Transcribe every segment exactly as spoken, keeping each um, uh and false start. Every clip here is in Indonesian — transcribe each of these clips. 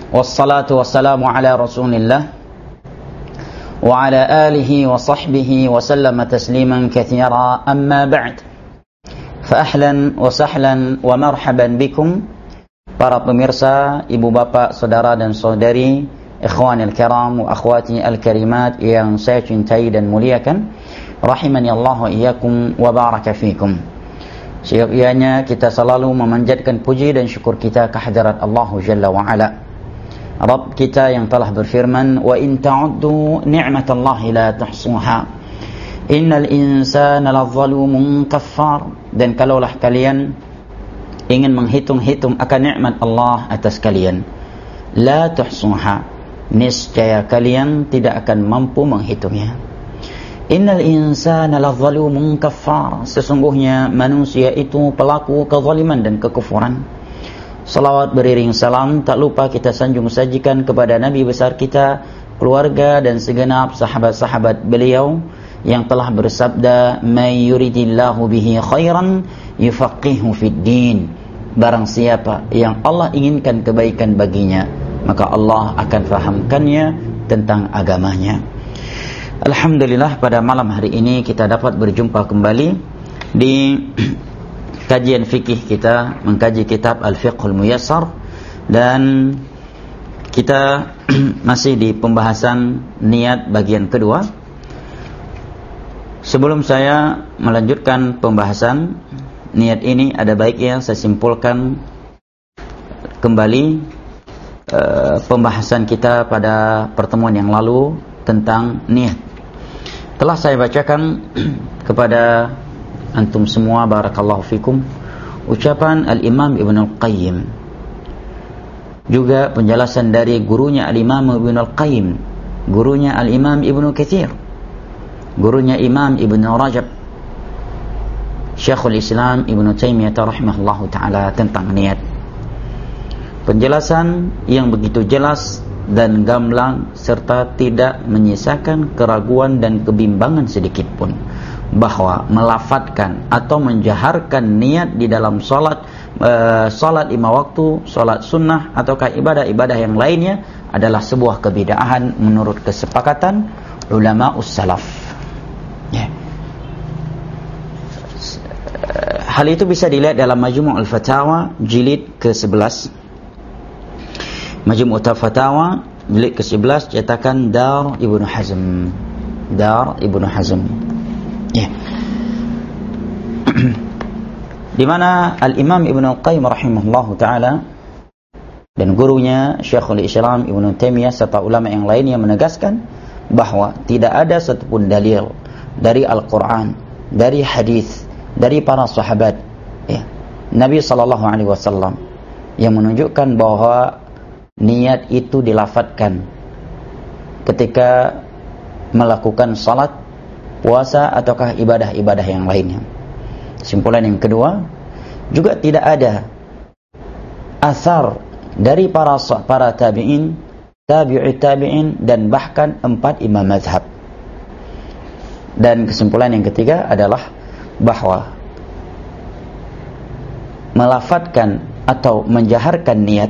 Wassalatu wassalamu ala rasulillah wa ala alihi wa sahbihi wa sallama tasliman katsira, amma ba'd. Fa ahlan wa sahlan wa marhaban bikum, para pemirsa, ibu bapak, saudara dan saudari, ikhwanil kiram wa akhwati al-karimat yang saya cintai dan muliakan, rahimani Allah wa iyyakum wa baraka fikum. Seianya kita selalu memanjatkan puji dan syukur kita kehadirat Allah Jalla wa Ala, Rabb kita yang telah berfirman, wa in ta'uddu ni'matallahi la tuhsuha innal insana ladzalumun kaffar. Dan kalaulah kalian ingin menghitung-hitung akan nikmat Allah atas kalian, la tuhsuha, niscaya kalian tidak akan mampu menghitungnya. Innal insana ladzalumun kaffar, sesungguhnya manusia itu pelaku kezaliman dan kekufuran. Salawat beriring salam tak lupa kita sanjung sajikan kepada Nabi besar kita, keluarga dan segenap sahabat-sahabat beliau yang telah bersabda, may yuridillahu bihi khairan yufaqihu fid din. Barang siapa yang Allah inginkan kebaikan baginya, maka Allah akan fahamkannya tentang agamanya. Alhamdulillah, pada malam hari ini kita dapat berjumpa kembali di kajian fikih kita, mengkaji kitab Al-Fiqhul Muyassar, dan kita masih di pembahasan niat bagian kedua. Sebelum saya melanjutkan pembahasan niat ini, ada baiknya saya simpulkan kembali uh, pembahasan kita pada pertemuan yang lalu tentang niat. Telah saya bacakan kepada antum semua, barakallahu fikum, ucapan Al-Imam Ibn Al-Qayyim, juga penjelasan dari gurunya Al-Imam Ibn Al-Qayyim, gurunya Al-Imam Ibn Katsir, gurunya Imam Ibn Rajab, Syekhul Islam Ibn Taimiyah rahimahullahu ta'ala, tentang niat. Penjelasan yang begitu jelas dan gamblang serta tidak menyisakan keraguan dan kebimbangan sedikit pun bahwa melafatkan atau menjaharkan niat di dalam salat, e, salat lima waktu, salat sunnah ataukah ibadah-ibadah yang lainnya adalah sebuah kebid'ahan menurut kesepakatan ulama ussalaf. Ya. Hal itu bisa dilihat dalam Majmu' al-Fatawa jilid ke sebelas. Majmu' al-Fatawa jilid ke sebelas, cetakan Dar Ibnu Hazm. Dar Ibnu Hazm. Ya. Di mana Al-Imam Ibn Al-Qayyim rahimahullahu ta'ala dan gurunya Syekhul Islam Ibn Taimiyah serta ulama yang lainnya menegaskan bahwa tidak ada satupun dalil dari Al-Quran, dari hadis, dari para sahabat, ya, Nabi sallallahu alaihi wasallam, yang menunjukkan bahwa niat itu dilafatkan ketika melakukan salat, puasa ataukah ibadah-ibadah yang lainnya. Kesimpulan yang kedua, juga tidak ada asar dari para para tabi'in, tabi'ut tabi'in, dan bahkan empat imam mazhab. Dan kesimpulan yang ketiga adalah bahwa melafatkan atau menjaharkan niat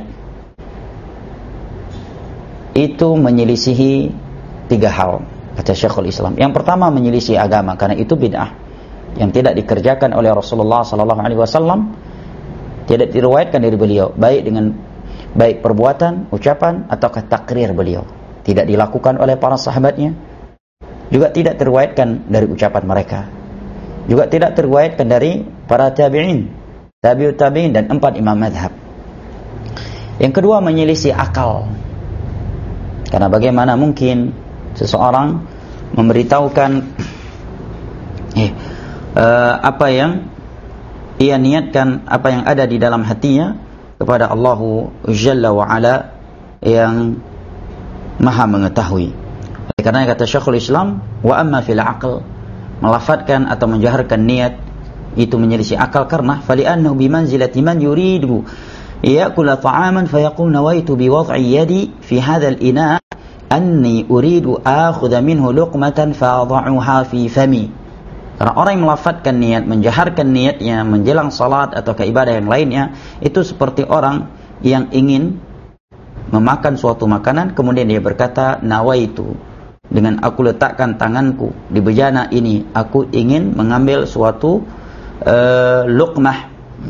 itu menyelisihi tiga hal, kata Syekhul Islam. Yang pertama, menyelisih agama, karena itu bid'ah yang tidak dikerjakan oleh Rasulullah sallallahu alaihi wasallam, tidak diriwayatkan dari beliau, baik dengan baik perbuatan, ucapan ataukah takrir beliau, tidak dilakukan oleh para sahabatnya, juga tidak diriwayatkan dari ucapan mereka, juga tidak diriwayatkan dari para tabi'in, tabi'ut tabi'in, dan empat imam mazhab. Yang kedua, menyelisih akal, karena bagaimana mungkin seseorang memberitahukan eh, uh, apa yang ia niatkan, apa yang ada di dalam hatinya kepada Allah Jalla wa Ala yang Maha mengetahui. Oleh karena kata Syekhul Islam, wa amma fil aql, melafatkan atau menjaharkan niat itu menyelisih akal, karena fali'annahu bimanzilati man yuridu ya'kula ta'aman fayaqul nawaitu biwad'i yadi fi hadzal ina' anni uridu akhudha minhu luqmatan fa'adha'uha fi fami. Karena orang yang melafatkan niat, menjaharkan niatnya menjelang salat atau ke ibadah yang lainnya, itu seperti orang yang ingin memakan suatu makanan, kemudian dia berkata, nawaitu, dengan aku letakkan tanganku di bejana ini, aku ingin mengambil suatu uh, luqmah,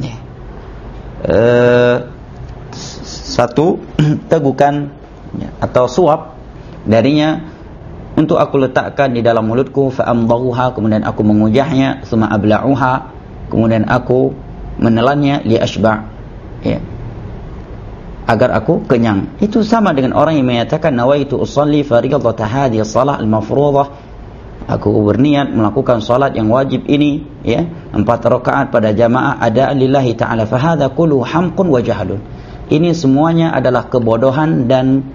uh, satu tegukan atau suap darinya, untuk aku letakkan di dalam mulutku, fa amdaghuha, kemudian aku mengujahnya, tsumma abla'uha, kemudian aku menelannya, li ashba', ya, agar aku kenyang. Itu sama dengan orang yang menyatakan nawaitu usalli fardhatat hadhihi shalah al-mafruḍah, aku berniat melakukan salat yang wajib ini, ya, empat rakaat pada jamaah adaan lillahi ta'ala, fa hadza kullu hamqun wa jahlun. Ini semuanya adalah kebodohan dan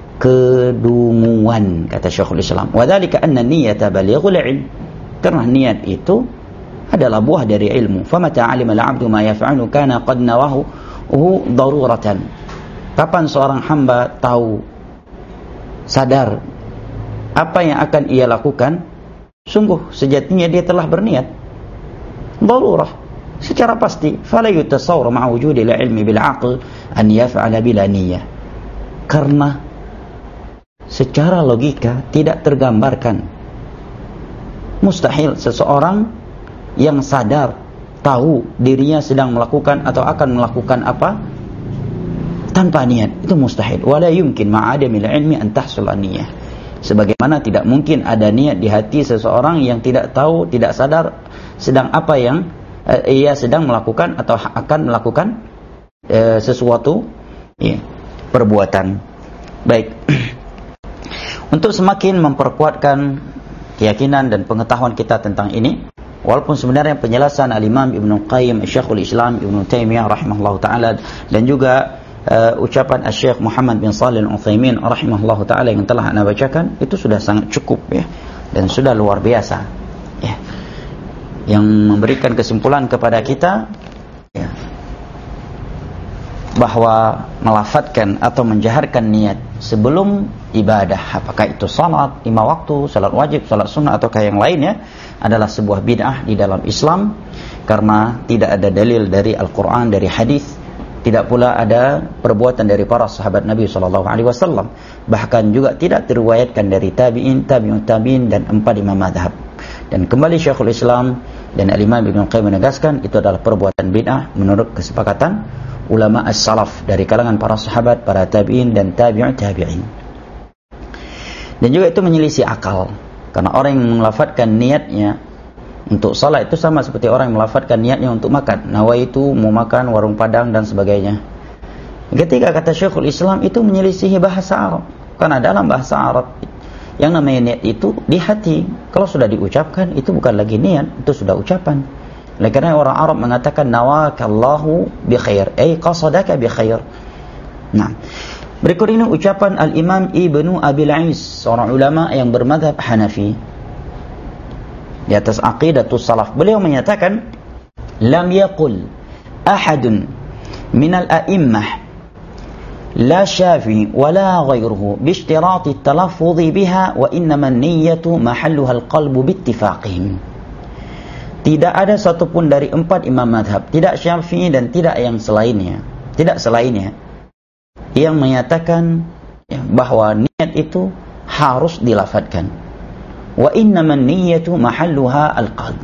kedunguan, kata Syekhul Islam. Wa dzalika anna niyyata balighul ilm, karena niat itu adalah buah dari ilmu. Fa mata 'alima al-'abdu ma yaf'alu kana qad nawahu daruratan. Kapan seorang hamba tahu, sadar apa yang akan ia lakukan, sungguh sejatinya dia telah berniat. Darurah, secara pasti. Fala yutasawwar ma'a wujudil ilmi bil 'aql an yaf'ala bila niyyah. Karena secara logika tidak tergambarkan, mustahil seseorang yang sadar tahu dirinya sedang melakukan atau akan melakukan apa tanpa niat, itu mustahil. Wala yumkin ma'adamil ilmi an tahsul an-niyah. Sebagaimana tidak mungkin ada niat di hati seseorang yang tidak tahu, tidak sadar sedang apa yang uh, ia sedang melakukan atau akan melakukan uh, sesuatu, ya, perbuatan. Baik. Untuk semakin memperkuatkan keyakinan dan pengetahuan kita tentang ini, walaupun sebenarnya penjelasan Al-Imam Ibnu Qayyim, Syekhul Islam Ibnu Taimiyah rahimahullahu taala, dan juga Uh, ucapan Syekh Muhammad bin Shalih Al-Utsaimin rahimahullahu taala yang telah anda bacakan, itu sudah sangat cukup, ya, dan sudah luar biasa, ya, yang memberikan kesimpulan kepada kita, ya, bahwa melafadzkan atau menjaharkan niat sebelum ibadah, apakah itu salat lima waktu, salat wajib, salat sunnah, ataukah yang lainnya, adalah sebuah bid'ah di dalam Islam, karena tidak ada dalil dari Al-Quran, dari hadis. Tidak pula ada perbuatan dari para sahabat Nabi sallallahu alaihi wasallam. Bahkan juga tidak diriwayatkan dari tabi'in, tabi'ut tabi'in, dan empat imam mazhab. Dan kembali Syekhul Islam dan Al-Imam Ibnu Qayyim menegaskan itu adalah perbuatan bid'ah menurut kesepakatan ulama as-salaf dari kalangan para sahabat, para tabi'in, dan tabi'ut tabi'in. Dan juga itu menyelisih akal, karena orang yang melafadzkan niatnya untuk salat itu sama seperti orang yang melafadzkan niatnya untuk makan. Nawaitu, mau makan warung Padang dan sebagainya. Ketika kata Syekhul Islam, itu menyelisihi bahasa Arab. Karena dalam bahasa Arab yang namanya niat itu di hati. Kalau sudah diucapkan, itu bukan lagi niat, itu sudah ucapan. Oleh karena orang Arab mengatakan nawakallahu bi khair, ay qasadaka bi khair. Nah, berikut ini ucapan Al-Imam Ibnu Abil Ais, seorang ulama yang bermadzhab Hanafi, di atas aqidatus salaf. Beliau menyatakan, lam yaqul ahadun minal a'immah la Syafi'i wala ghairuhu biishtirati at-talaffuz biha wa innama an-niyyatu mahalluha al-qalbu bittifaqihim. Tidak ada satupun dari empat imam madhab, tidak Syafi'i dan tidak yang selainnya, tidak selainnya, yang menyatakan, ya, bahwa niat itu harus dilafadzkan. Wa innaman niyyatu mahalluha al-qalb.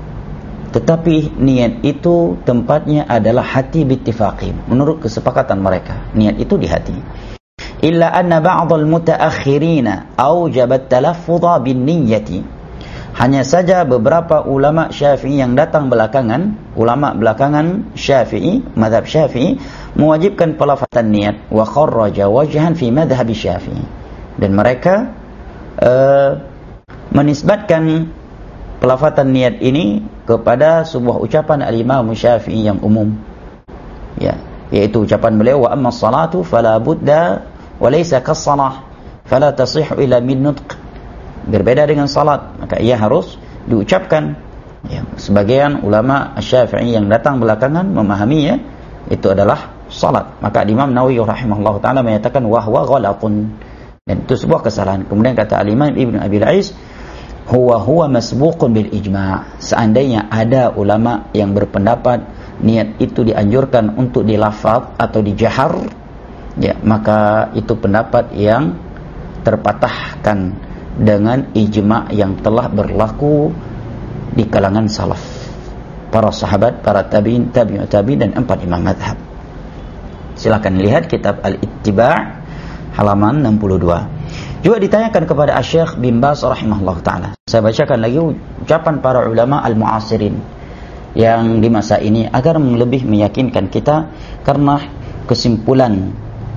Tetapi niat itu tempatnya adalah hati bittifaqin, menurut kesepakatan mereka. Niat itu di hati. Illa anna ba'dal mutaakhirina awjaba at-talaffuz bin niyyati. Hanya saja beberapa ulama Syafi'i yang datang belakangan, ulama belakangan Syafi'i, mazhab Syafi'i, mewajibkan pelafazan niat, wa kharraja wajhan fi madhhab Syafi'i. Dan mereka uh, menisbatkan pelafatan niat ini kepada sebuah ucapan Al-Imam Syafi'i yang umum, ya, yaitu ucapan beliau, wa amma salatu fala budda wa laysa kas-salah fala tasihhu illa min nutq. Berbeda dengan salat, maka ia harus diucapkan, ya. Sebagian ulama Syafi'i yang datang belakangan memahaminya itu adalah salat. Maka Imam Nawawi rahimahullah taala menyatakan wahwa ghalatun, dan itu sebuah kesalahan. Kemudian kata Al-Imam Ibnu Abil Ais, huwa huwa masbuqun bil ijma'. Seandainya ada ulama yang berpendapat niat itu dianjurkan untuk dilafaz atau dijahar, ya, maka itu pendapat yang terpatahkan dengan ijma' yang telah berlaku di kalangan salaf, para sahabat, para tabi'in, tabi'ut tabi'in, dan empat imam mazhab. Silakan lihat kitab Al-Ittiba' halaman enam puluh dua. Juga ditanyakan kepada Asy-Syaikh bin Baz rahimahullah ta'ala. Saya bacakan lagi ucapan para ulama al-mu'asirin yang di masa ini agar lebih meyakinkan kita, karena kesimpulan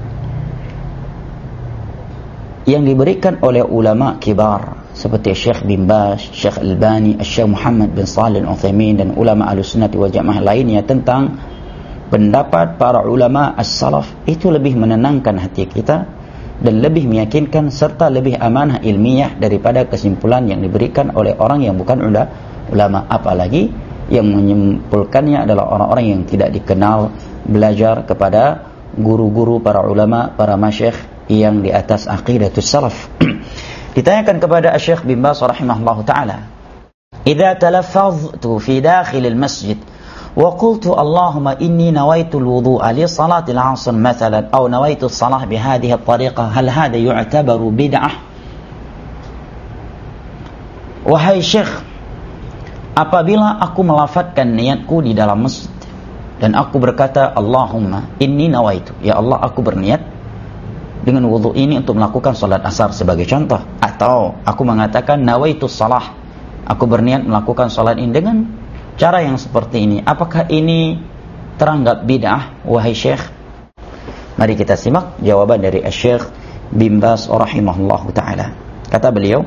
yang diberikan oleh ulama kibar seperti Syekh bin Baz, Syekh Albani, Syekh Muhammad bin Shalih Al-Utsaimin, dan ulama Ahlussunnah wal Jamaah lainnya tentang pendapat para ulama as-salaf itu lebih menenangkan hati kita dan lebih meyakinkan serta lebih amanah ilmiah daripada kesimpulan yang diberikan oleh orang yang bukan ulama, apalagi yang menyimpulkannya adalah orang-orang yang tidak dikenal belajar kepada guru-guru para ulama, para masyayikh yang di atas aqidatus salaf. Ditanyakan kepada Syekh bin Baz rahimahullahu taala, "Idza talaffaztu fi dakhil al-masjid wa qultu Allahumma inni nawaitu al-wudu'a li salati al-'asr mathalan aw nawaitu as-salah bi hadhihi at-tariqah, hal hadha yu'tabaru bid'ah?" Wahai Syekh, apabila aku melafadzkan niatku di dalam masjid dan aku berkata Allahumma inni nawaitu, ya Allah aku berniat dengan wudu ini untuk melakukan salat asar sebagai contoh, atau aku mengatakan nawaitu salah, aku berniat melakukan salat ini dengan cara yang seperti ini, apakah ini teranggap bid'ah wahai Syekh? Mari kita simak jawaban dari Syekh bin Baz rahimahullahu taala. Kata beliau,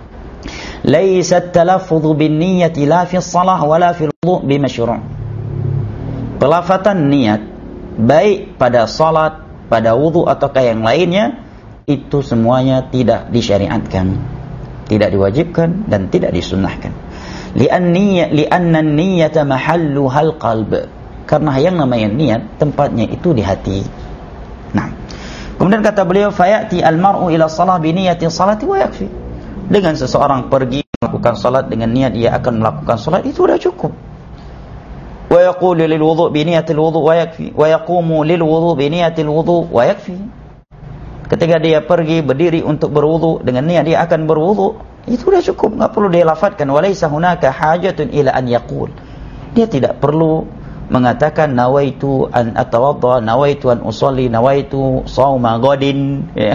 "Laisa at-talaffuz bin niyyati la fi shalah wala fi al-wudu' bimasyru'." Pelafatan niat baik pada salat, pada wudu ataukah yang lainnya, itu semuanya tidak disyariatkan, tidak diwajibkan dan tidak disunnahkan. Li'anna li'anna an-niyyata mahalluhal qalb. Karena yang namanya niat tempatnya itu di hati. Nah, kemudian kata beliau, fayati al-mar'u ila shalah bi niyyati salati wa yakfi. Dengan seseorang pergi melakukan salat dengan niat dia akan melakukan salat, itu sudah cukup. Wa yaqulu lil wudu' bi niyyatil wudu' wa yakfi, wa yaqumu lil wudu' bi niyyatil wudu' wa yakfi. Ketika dia pergi berdiri untuk berwudu dengan niat dia akan berwudu, itu sudah cukup, enggak perlu dia lafadzkan. Walaysa hunaka hajatun ila an yaqul. Dia tidak perlu mengatakan nawaitu an atawadda, nawaitu an usalli, nawaitu shauma ghadin, ya.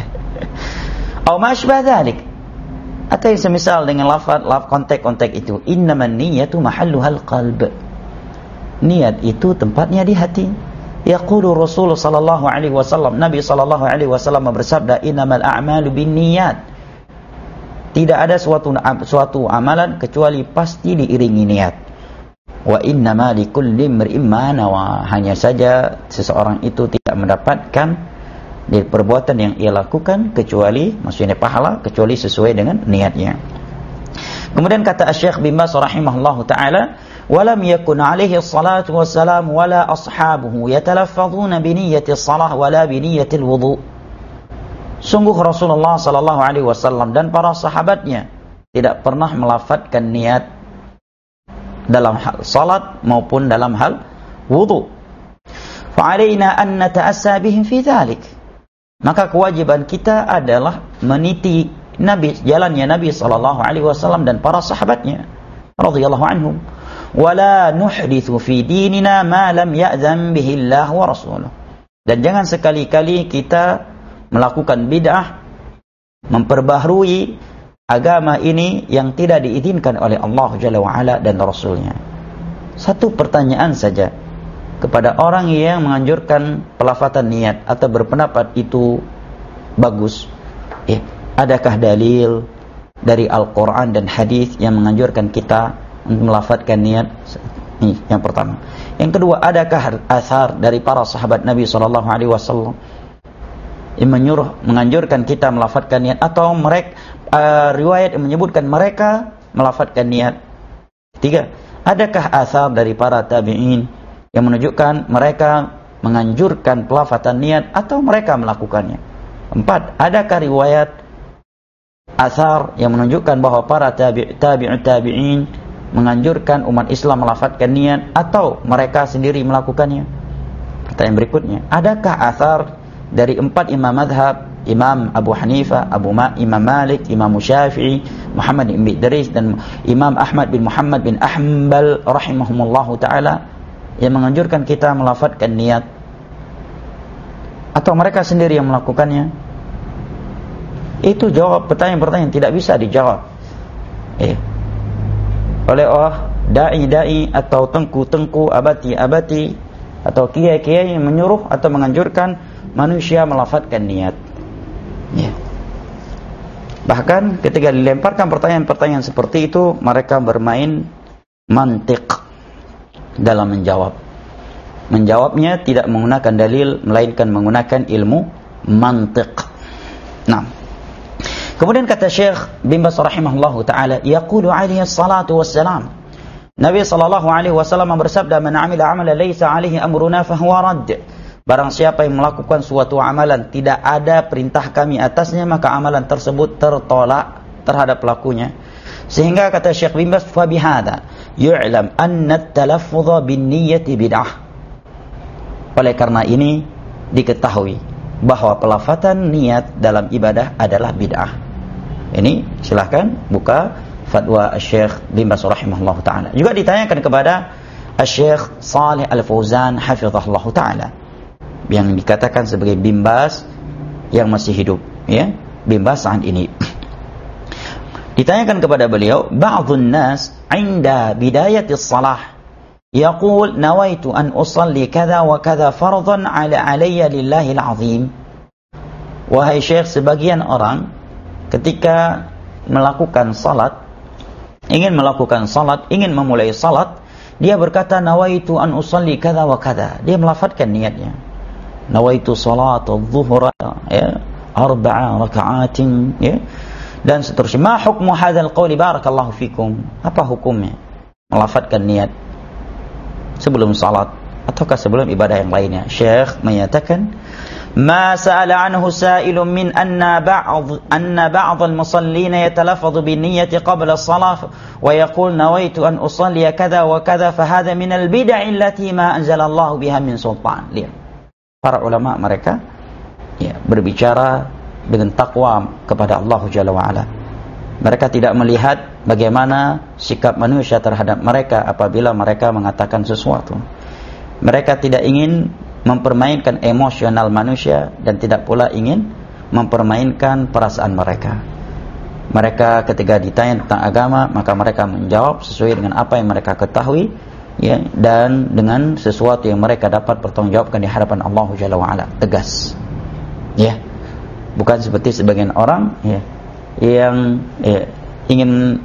Atau ma asbah dzalik. Atau yang semisal dengan lafaz laf kontek-kontek itu. Innaman niyyatu mahalluhal qalb. Niat itu tempatnya di hati. Yaqulu Rasul sallallahu alaihi wasallam, Nabi sallallahu alaihi wasallam bersabda, innamal a'malu binniyat. Tidak ada suatu suatu amalan kecuali pasti diiringi niat. Wa innama likulli imri'in ma nawa. Hanya saja seseorang itu tidak mendapatkan dari perbuatan yang ia lakukan kecuali, maksudnya pahala, kecuali sesuai dengan niatnya. Kemudian kata Syekh bin Baz rahimahullahu taala, walam yakun alaihi salatu wassalam wala ashabuhu yatalaffazuna bi niyyati shalah wala bi niyyati alwudu. Sungguh Rasulullah sallallahu alaihi wasallam dan para sahabatnya tidak pernah melafadzkan niat dalam hal salat maupun dalam hal wudu. Fa alaina an nata'assa bihim fi dzalik. Maka kewajiban kita adalah meniti Nabi, jalannya Nabi sallallahu alaihi wasallam dan para sahabatnya radhiyallahu anhum. Wala nuhditsu fi dinina ma lam ya'zam bihi Allah wa rasuluh. Dan jangan sekali-kali kita melakukan bid'ah, memperbaharui agama ini yang tidak diizinkan oleh Allah Jalla wa Ala dan Rasulnya. Satu pertanyaan saja kepada orang yang menganjurkan pelafatan niat atau berpendapat itu bagus, eh, adakah dalil dari Al-Quran dan hadis yang menganjurkan kita untuk melafatkan niat? Ini yang pertama. Yang kedua, adakah athar dari para sahabat Nabi sallallahu alaihi wasallam yang menyuruh, menganjurkan kita melafatkan niat, atau mereka uh, riwayat yang menyebutkan mereka melafatkan niat? Tiga, adakah athar dari para tabi'in yang menunjukkan mereka menganjurkan pelafatan niat atau mereka melakukannya? Empat, adakah riwayat athar yang menunjukkan bahwa para tabi' tabi'ut tabi'in menganjurkan umat Islam melafatkan niat atau mereka sendiri melakukannya? Pertanyaan berikutnya, adakah athar dari empat imam madhab, Imam Abu Hanifah, Abu Ma, Imam Malik, Imam Syafi'i, Muhammad bin Idris, dan Imam Ahmad bin Muhammad bin Hanbal rahimahumullahu ta'ala, yang menganjurkan kita melafadzkan niat, atau mereka sendiri yang melakukannya? Itu jawab pertanyaan-pertanyaan tidak bisa dijawab eh, oleh oh da'i-da'i atau tengku-tengku, abati-abati, atau kiai-kiai yang menyuruh atau menganjurkan manusia melafadzkan niat. Ya. Bahkan ketika dilemparkan pertanyaan-pertanyaan seperti itu, mereka bermain mantik dalam menjawab. Menjawabnya tidak menggunakan dalil, melainkan menggunakan ilmu mantik. Nah, kemudian kata Syekh bin Baz rahimahullahu taala, yaqulu alaihi salatu wassalam, Nabi sallallahu alaihi wasallam bersabda, "Man 'amila 'amalan laisa 'alaihi amruna fahuwa radd." Barang siapa yang melakukan suatu amalan tidak ada perintah kami atasnya, maka amalan tersebut tertolak terhadap pelakunya. Sehingga kata Syekh bin Baz, "Fa bihadza yu'lam anna at-talaffuz bin-niyyati bid'ah." Oleh karena ini diketahui bahwa pelafatan niat dalam ibadah adalah bid'ah. Ini silahkan buka fatwa Syekh bin Baz rahimahullah ta'ala. Juga ditanyakan kepada Syekh Salih Al-Fauzan hafizahullah ta'ala, yang dikatakan sebagai bin Baz yang masih hidup, ya, bin Baz saat ini. Ditanyakan kepada beliau, ba'dhun nas 'inda bidayatis salah yaqul nawaitu an usalli kadza wa kadza fardhan 'ala 'alayya lillahil 'azim. Wahai Syekh, sebagian orang ketika melakukan salat, ingin melakukan salat, ingin memulai salat, dia berkata nawaitu an usalli kadza wa kadza. Dia melafadzkan niatnya. Nawaitu salat adh-dhuhra ya arba'a raka'atin ya, dan seterusnya. Ma hukmu hadzal qawli barakallahu fikum? Apa hukumnya melafadzkan niat sebelum salat ataukah sebelum ibadah yang lainnya? Syekh menyatakan, ما سأل عنه سائل من أن بعض أن بعض المصلين يتلفظ بالنية قبل الصلاة ويقول نويت أن أصلي كذا وكذا فهذا من البدع التي ما أنزل الله بها من سلطان. Lihat, para ulama mereka ya, berbicara dengan takwa kepada Allah Jalla wa'ala. Mereka tidak melihat bagaimana sikap manusia terhadap mereka apabila mereka mengatakan sesuatu. Mereka tidak ingin mempermainkan emosional manusia dan tidak pula ingin mempermainkan perasaan mereka. Mereka ketika ditanya tentang agama, maka mereka menjawab sesuai dengan apa yang mereka ketahui, ya, dan dengan sesuatu yang mereka dapat pertanggungjawabkan di hadapan Allah Jalla wa'ala, tegas. Ya. Bukan seperti sebagian orang ya, yang ya, ingin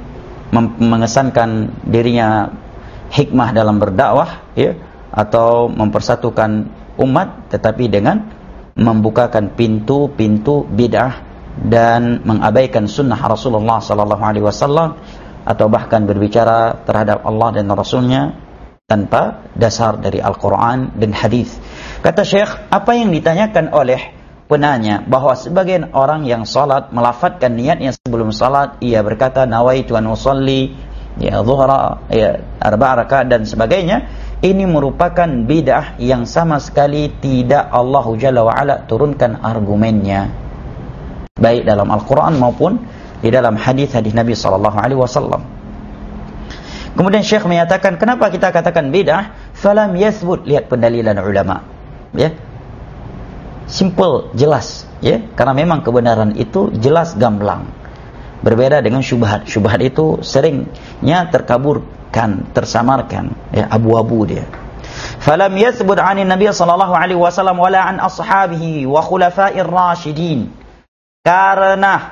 mengesankan dirinya hikmah dalam berdakwah ya, atau mempersatukan umat, tetapi dengan membukakan pintu-pintu bid'ah dan mengabaikan sunnah Rasulullah sallallahu alaihi wasallam, atau bahkan berbicara terhadap Allah dan Rasulnya tanpa dasar dari Al-Quran dan hadis. Kata Syekh, apa yang ditanyakan oleh penanya bahwa sebagian orang yang salat melafadzkan niatnya sebelum salat, ia berkata nawaitu an usalli ya dhuhra ya arba'a rakaat dan sebagainya, ini merupakan bid'ah yang sama sekali tidak Allah Jalla wa'ala turunkan argumennya, baik dalam Al-Quran maupun di dalam hadis-hadis Nabi sallallahu alaihi wasallam. Kemudian Syekh menyatakan, kenapa kita katakan bid'ah? Falam yathbut, lihat pendalilan ulama. Ya. Simple, jelas, ya. Karena memang kebenaran itu jelas gamblang. Berbeda dengan syubhat. Syubhat itu seringnya terkaburkan, tersamarkan, ya, abu-abu dia. Falam yathbut 'ani Nabi sallallahu alaihi wasallam wala an ashabihi wa khulafa'ir rasyidin. Karena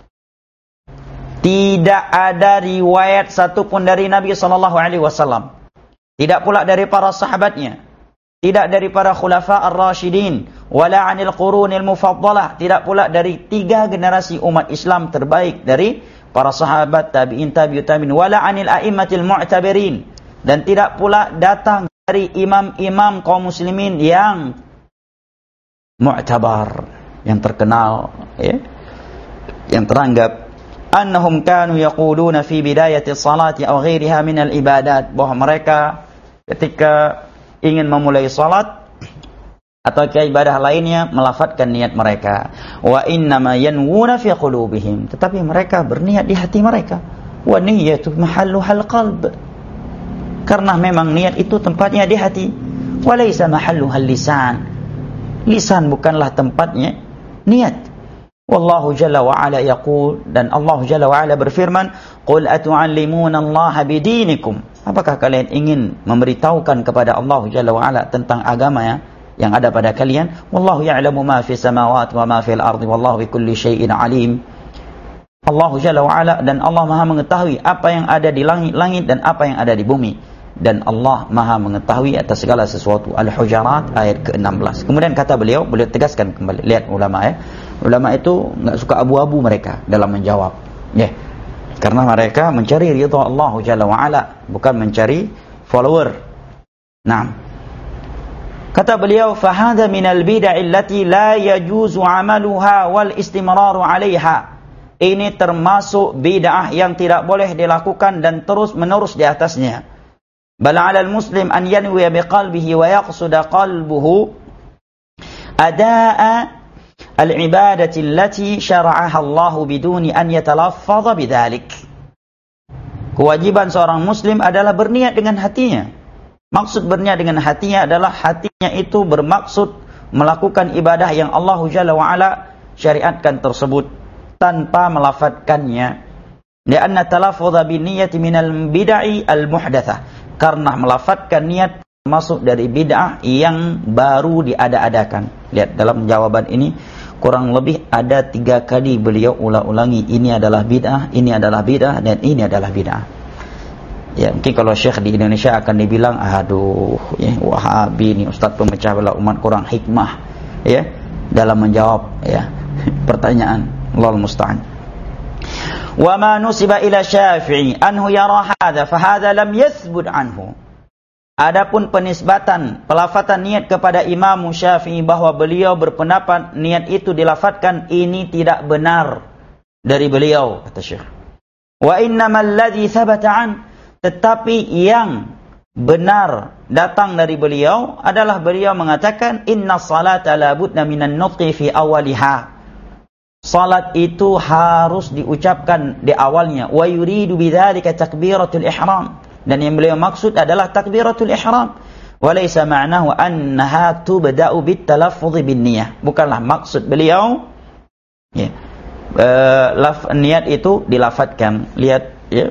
tidak ada riwayat satupun dari Nabi sallallahu alaihi wasallam, tidak pula dari para sahabatnya, tidak dari para khulafa ar-rasyidin, wala 'anil qurunil mufaddalah, tidak pula dari tiga generasi umat Islam terbaik dari para sahabat, tabi'in, tabi'ut tabi'in, wala 'anil a'immatil mu'tabirin, dan tidak pula datang dari imam-imam kaum muslimin yang mu'tabar, yang terkenal, ya, yang teranggap, annahum kanu yaquluna fi bidayati salati aw ghairiha min al-ibadat, bahwa mereka ketika ingin memulai salat atau ke ibadah lainnya melafadzkan niat mereka. Wa innama yanwuna fi qulubihim, tetapi mereka berniat di hati mereka. Wa niyyatu mahalluhal qalb, karena memang niat itu tempatnya di hati. Wa laysa mahalluhal lisan, lisan bukanlah tempatnya niat. Wallahu jalla wa ala yaqul, dan Allah jalla wa ala berfirman, qul atu'allimuna Allah bidinikum, apakah kalian ingin memberitahukan kepada Allah jalla wa ala tentang agama ya yang ada pada kalian? Wallahu ya'lamu ma fi samawati wa ma fil ardi wallahu bikulli syai'in alim. Allah Jalla wa Ala, dan Allah Maha mengetahui apa yang ada di langit-langit dan apa yang ada di bumi, dan Allah Maha mengetahui atas segala sesuatu. Al-Hujurat ayat ke enam belas. Kemudian kata beliau, beliau tegaskan kembali, lihat ulama ya. Ulama itu enggak suka abu-abu mereka dalam menjawab. Ya. Yeah. Karena mereka mencari ridha Allah Jalla wa Ala, bukan mencari follower. Naam. Kata beliau, fahada minal bid'ah allati la yajuzu amaluha wal istimraru 'alaiha. Ini termasuk bid'ah yang tidak boleh dilakukan dan terus menerus di atasnya. Bal 'alal muslim an yanwi biqalbihi wa yaqsuda qalbuhu adaa al-ibadati allati syara'aha Allah biduni an yatalaffadha bidzalik. Kewajiban seorang muslim adalah berniat dengan hatinya. Maksud berniat dengan hatinya adalah hatinya itu bermaksud melakukan ibadah yang Allah Jalla wa Ala syariatkan tersebut tanpa melafadzkannya. Lianna talaffudha binniyati minal bid'ah al-muhdatsah, karena melafadzkan niat masuk dari bid'ah yang baru diada-adakan. Lihat dalam jawaban ini kurang lebih ada tiga kali beliau ulang-ulangi, ini adalah bid'ah, ini adalah bid'ah, dan ini adalah bid'ah. Ya, mungkin kalau syekh di Indonesia akan dibilang, aduh, ya, Wahabi ini ustaz pemecah belah umat, kurang hikmah ya dalam menjawab ya pertanyaan. Allahu musta'an. Wa ma nusiba ila Syafi'i anhu yara hadza fa hadza lam yathbut anhu. Adapun penisbatan pelafatan niat kepada Imam Syafi'i bahwa beliau berpendapat niat itu dilafadzkan, ini tidak benar dari beliau, kata syekh. Wa innamal ladzi thabata an, tetapi yang benar datang dari beliau adalah beliau mengatakan, inna salata la budna minan nutqi fi awaliha. Salat itu harus diucapkan di awalnya. Wa yuridu bidzalika takbiratul ihram, dan yang beliau maksud adalah takbiratul ihram. Wa laysa ma'nahu annaha tubda'u bit talaffuz bin niyyah. Bukanlah maksud beliau ya, uh, laf, niat itu dilafadzkan. Lihat ya,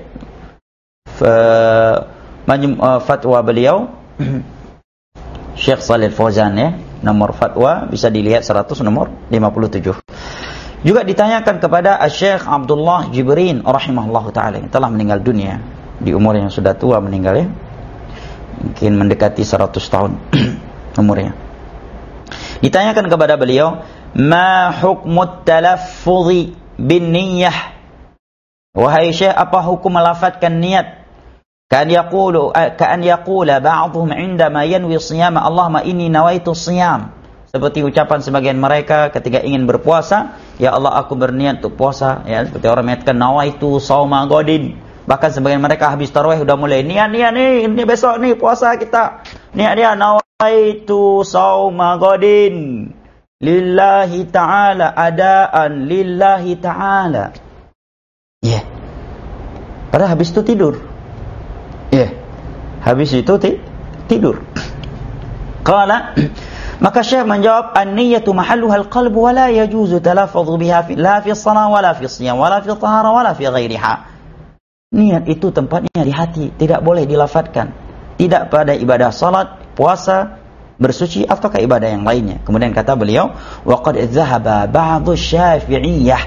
fatwa beliau Syekh Shalih Fauzan ya, nomor fatwa bisa dilihat seratus nomor lima puluh tujuh. Juga ditanyakan kepada Syekh Abdullah Jibrin rahimahullahu taala, yang telah meninggal dunia di umur yang sudah tua meninggal ya, mungkin mendekati seratus tahun umurnya. Ditanyakan kepada beliau, ma hukmut talaffuz bin niyyah, wahai Syekh, apa hukum melafadzkan niat? Ka'an yaqulu ka'an yaqula ba'dhum 'indama yanwi shiyama Allahumma inni nawaitu shiyam, seperti ucapan sebagian mereka ketika ingin berpuasa, ya Allah aku berniat untuk puasa ya, seperti orang mengatakan nawaitu shauma ghadin. Bahkan sebagian mereka habis tarawih udah mulai niat niat nih, ini besok nih puasa kita, niat dia nawaitu shauma ghadin lillahi ta'ala, adaan lillahi ta'ala ya, yeah. Padahal habis itu tidur ya, yeah. Habis itu ti- tidur qala. Maka Syekh menjawab, an-niyyatu mahalluha al-qalb wa la yajuzu talaffudhu biha fi la fi shalah wa la fi shiyam wa la fi tahara wa la fi ghairiha. Niat itu tempatnya di hati, tidak boleh dilafadzkan, tidak pada ibadah salat, puasa, bersuci ataukah ibadah yang lainnya. Kemudian kata beliau, wa qad dhahaba ba'dhu Syafi'iyah,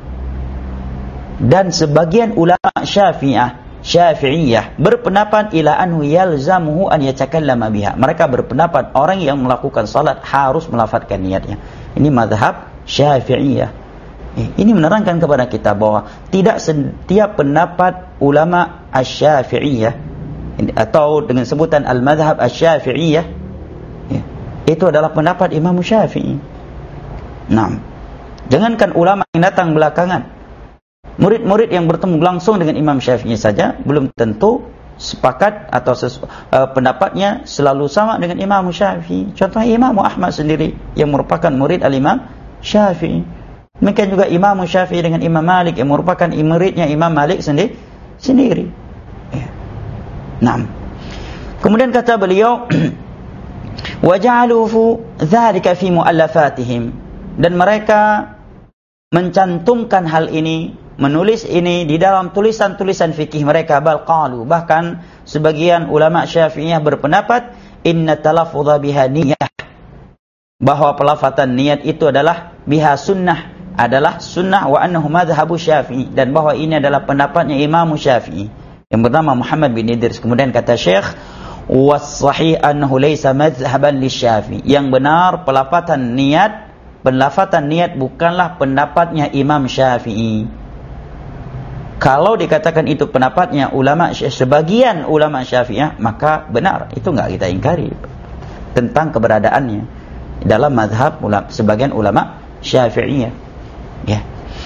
dan sebagian ulama Syafi'iyah Syafi'iyah berpendapat ila anhu yalzamuhu an yatakallama biha. Mereka berpendapat orang yang melakukan salat harus melafadzkan niatnya. Ini mazhab Syafi'iyah. Ini menerangkan kepada kita bahwa tidak setiap pendapat ulama Asy-Syafi'iyah atau dengan sebutan al-mazhab Asy-Syafi'iyah itu adalah pendapat Imam Syafi'i. Nah, jangankan ulama yang datang belakangan, murid-murid yang bertemu langsung dengan Imam Syafi'i saja belum tentu sepakat atau ses, uh, pendapatnya selalu sama dengan Imam Syafi'i. Contohnya Imam Ahmad sendiri yang merupakan murid al-Imam Syafi'i. Mungkin juga Imam Syafi'i dengan Imam Malik yang merupakan muridnya Imam Malik sendiri. sendiri. Ya. Nah. Kemudian kata beliau وَجَعَلُوا ذَلِكَ فِي مُؤَلَّفَاتِهِمْ, dan mereka mencantumkan hal ini, menulis ini di dalam tulisan-tulisan fikih mereka. Bal qalu, bahkan sebagian ulama Syafi'iyah berpendapat inna talaffudha biha niyah, bahwa pelafatan niat itu adalah biha sunnah, adalah sunnah, wa annahu madhhabu Syafi'i, dan bahwa ini adalah pendapatnya Imam Syafi'i yang bernama Muhammad bin Idris. Kemudian kata Syekh, was-sahih annahu laysa madhhaban lisyafi'i, yang benar pelafatan niat, pelafatan niat bukanlah pendapatnya Imam Syafi'i. Kalau dikatakan itu pendapatnya ulama, sebagian ulama Syafi'iyah, maka benar, itu enggak kita ingkari tentang keberadaannya dalam mazhab ulama, sebagian ulama Syafi'iyah. Ya.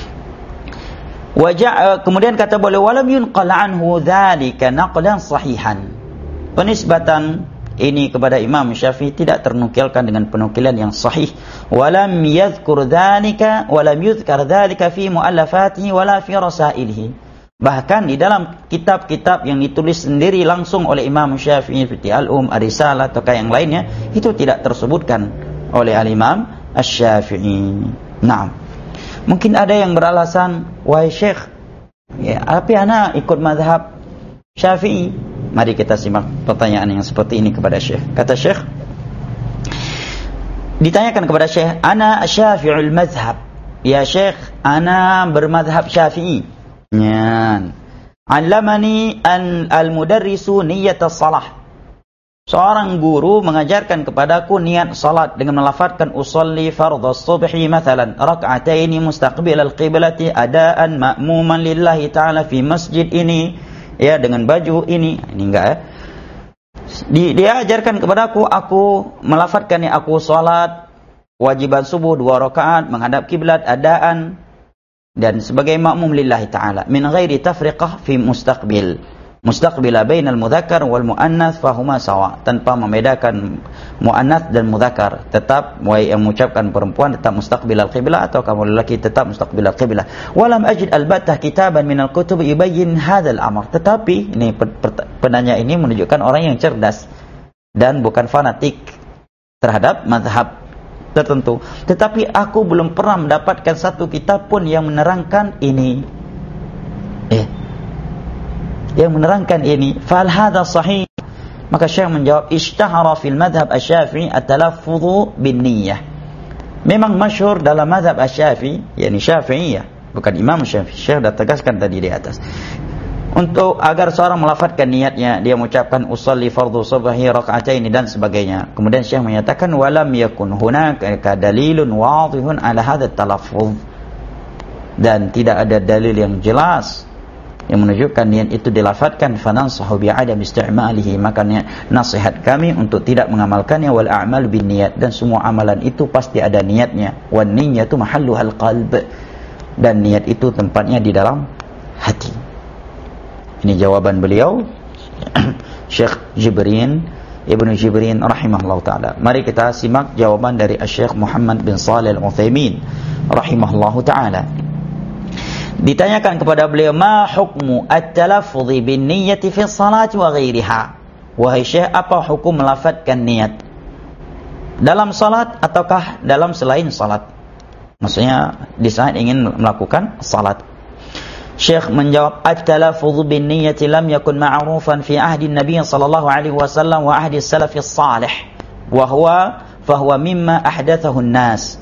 Wajah, kemudian kata boleh walam yunqal anhu dzalika naqlan sahihan. Penisbatan ini kepada Imam Syafi'i tidak ternukilkan dengan penukilan yang sahih. Walam yadhkur dzalika walam yudhkar dzalika fi muallafatihi wala fi rasailihi. Bahkan di dalam kitab-kitab yang ditulis sendiri langsung oleh Imam Syafi'i seperti Al-Um, Ar-Risalah atau yang lainnya, itu tidak tersebutkan oleh Al-Imam Asy-Syafi'i. Nah, mungkin ada yang beralasan, wahai Syekh, ya, tapi ana ikut mazhab Syafi'i. Mari kita simak pertanyaan yang seperti ini kepada Syekh. Kata Syekh, ditanyakan kepada Syekh, ana Syafi'ul mazhab. Ya Syekh, ana bermazhab Syafi'i. Nyan. Allamani an al-mudarrisu niyyata salah. Seorang guru mengajarkan kepadaku niat salat dengan melafadzkan usolli fardhas subhi mathalan rak'ataini mustaqbil al-qiblati adaan ma'muman lillahi ta'ala fi masjid ini, ya, dengan baju ini. Ini enggak ya. Dia ajarkan kepadaku, aku melafadzkan ya, aku salat wajiban subuh dua rakaat menghadap kiblat adaan dan sebagai makmum lillahi ta'ala min ghairi tafriqah fi mustaqbil mustaqbila bainal mudzakkar wal muannats fahuma sawa, tanpa membedakan muannats dan mudzakkar, tetap yang mengucapkan perempuan tetap mustaqbil al-qiblah atau kamu lelaki tetap mustaqbil al-qiblah. Walam ajid al-battah kitaban min al-kutub yubayyin hadzal amr. Tetapi ini penanya ini menunjukkan orang yang cerdas dan bukan fanatik terhadap mazhab tertentu. Tetapi aku belum pernah mendapatkan satu kitab pun yang menerangkan ini. Eh yang menerangkan ini. Fal hadha sahih. Maka Syekh menjawab, ishtahara fil madhab asy-Syafi'i at-talaffudhu bin niyyah. Memang masyhur dalam madhab asy-Syafi'i, yakni Syafi'iyah, bukan Imam Syafi'i. Syekh dah tegaskan tadi di atas. Untuk agar seorang melafadzkan niatnya, dia mengucapkan usolli fardhu subhi rak'ataini dan sebagainya. Kemudian Syekh menyatakan walam yakun hunaka dalilun wadhihun ala hadha at-talaffudh. Dan tidak ada dalil yang jelas yang menunjukkan niat itu dilafadzkan, fanansahu bi'adam istimalihi, maka nasihat kami untuk tidak mengamalkannya. Wal a'mal bin niat, dan semua amalan itu pasti ada niatnya. Wan niyyatu mahalluhal qalb, dan niat itu tempatnya di dalam hati. Ini jawaban beliau Syekh Jibrin Ibnu Jibrin rahimahullah ta'ala. Mari kita simak jawaban dari Syekh Muhammad bin Shalih Al-Utsaimin rahimahullah ta'ala. Ditanyakan kepada beliau, ma hukmu at-talaffudhi bin niyyati fi salati wa ghairiha. Wahai Syekh, apa hukum melafadzkan niat dalam salat ataukah dalam selain salat? Maksudnya di saat ingin melakukan salat. Syekh menjawab, at-talaffudhu bin niyyati lam yakun ma'rufan fi ahdi Nabi sallallahu alaihi wasallam wa ahdi salafis salih, wa huwa fa huwa mimma ahdathahu an-nas.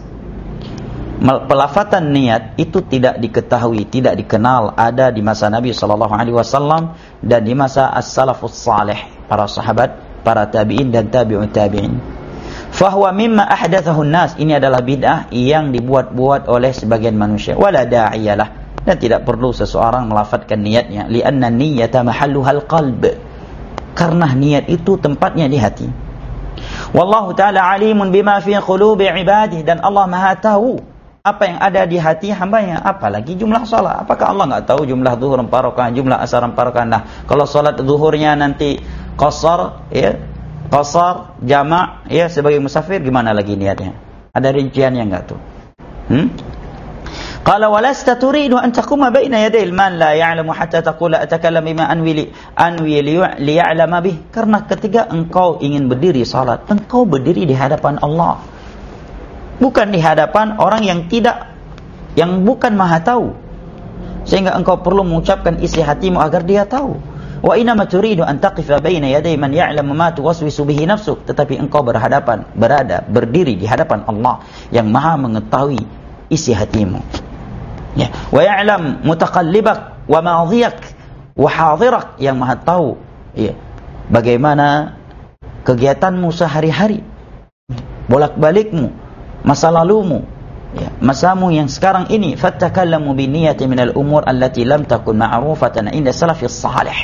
Pelafatan niat itu tidak diketahui, tidak dikenal ada di masa Nabi sallallahu alaihi wasallam dan di masa as-salafus salih, para sahabat, para tabi'in dan tabi'ut tabi'in. Fahuwa mimma ahdathahu an-nas, ini adalah bid'ah yang dibuat-buat oleh sebagian manusia. Wala da'iyalah, dan tidak perlu seseorang melafadzkan niatnya, li'anna niyyata mahalluhal qalb, karena niat itu tempatnya di hati. Wallahu ta'ala alimun bima fi qulubi ibadihi, dan Allah Maha tahu apa yang ada di hati hambanya, apalagi jumlah solat. Apakah Allah enggak tahu jumlah zuhur empat rakaat, jumlah asar empat rakaat? Nah, kalau solat zuhurnya nanti qasar, ya, qasar jamak, ya, sebagai musafir, gimana lagi niatnya? Ada rinciannya enggak tuh? Hmm? Qala walasta turidu an taquma baina yaday al-man la ya'lamu hatta taqula atakallam bima anwi anwi li ya'lama bih. Karena ketika engkau ingin berdiri salat, engkau berdiri di hadapan Allah, bukan di hadapan orang yang tidak, yang bukan maha tahu, sehingga engkau perlu mengucapkan isi hatimu agar dia tahu. Wa inama turidu an taqifa baina yaday man ya'lamu ma tuwaswisu bihi nafsuk. Tetapi engkau berhadapan, berada, berdiri di hadapan Allah yang maha mengetahui isi hatimu. Ya, wa ya'lam mutaqallibak wa madhiyak wa hadirak, yang maha tahu, ya, bagaimana kegiatanmu sehari-hari, bolak-balikmu, masa lalumu, ya, masamu yang sekarang ini. Fattakallamu bi niyyati minal umur allati lam takun ma'rufatan inda salafis salih.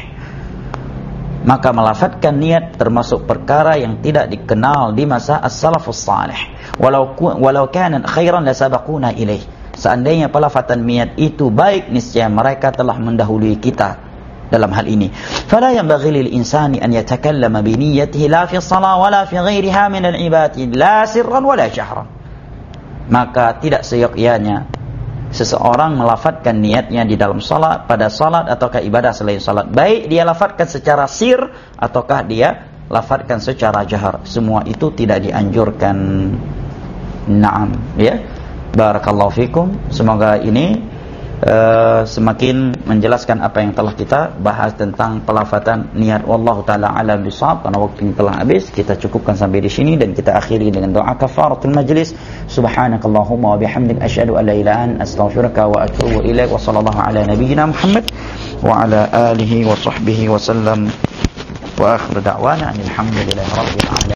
Maka melafadzkan niat termasuk perkara yang tidak dikenal di masa as-salafus salih. Walau walau kana khairan la sabaquna ilaih. Seandainya pelafatan niat itu baik, niscaya mereka telah mendahului kita dalam hal ini. Fala yanbaghi lil insani an yatakallama bi niyyatihi la fi shalah wala fi ghairiha min al ibadati la sirran wala jahran. Maka tidak seyogyanya seseorang melafadzkan niatnya di dalam salat, pada salat ataukah ibadah selain salat, baik dia lafadzkan secara sir ataukah dia lafadzkan secara jahar, semua itu tidak dianjurkan. Naam, ya. Barakallahu fikum. Semoga ini uh, semakin menjelaskan apa yang telah kita bahas tentang pelafatan niat. Wallahu taala alam bisawab. Karena waktu ini telah habis, kita cukupkan sampai di sini dan kita akhiri dengan doa kafaratul majlis. Subhanakallahumma wa bihamdik asyhadu an la ilaha illa anta astaghfiruka wa atubu ilaik. Wa sallallahu ala nabiyyina Muhammad wa ala alihi wa sahbihi wa sallam. Wa akhiru da'wana alhamdulillahi rabbil alamin.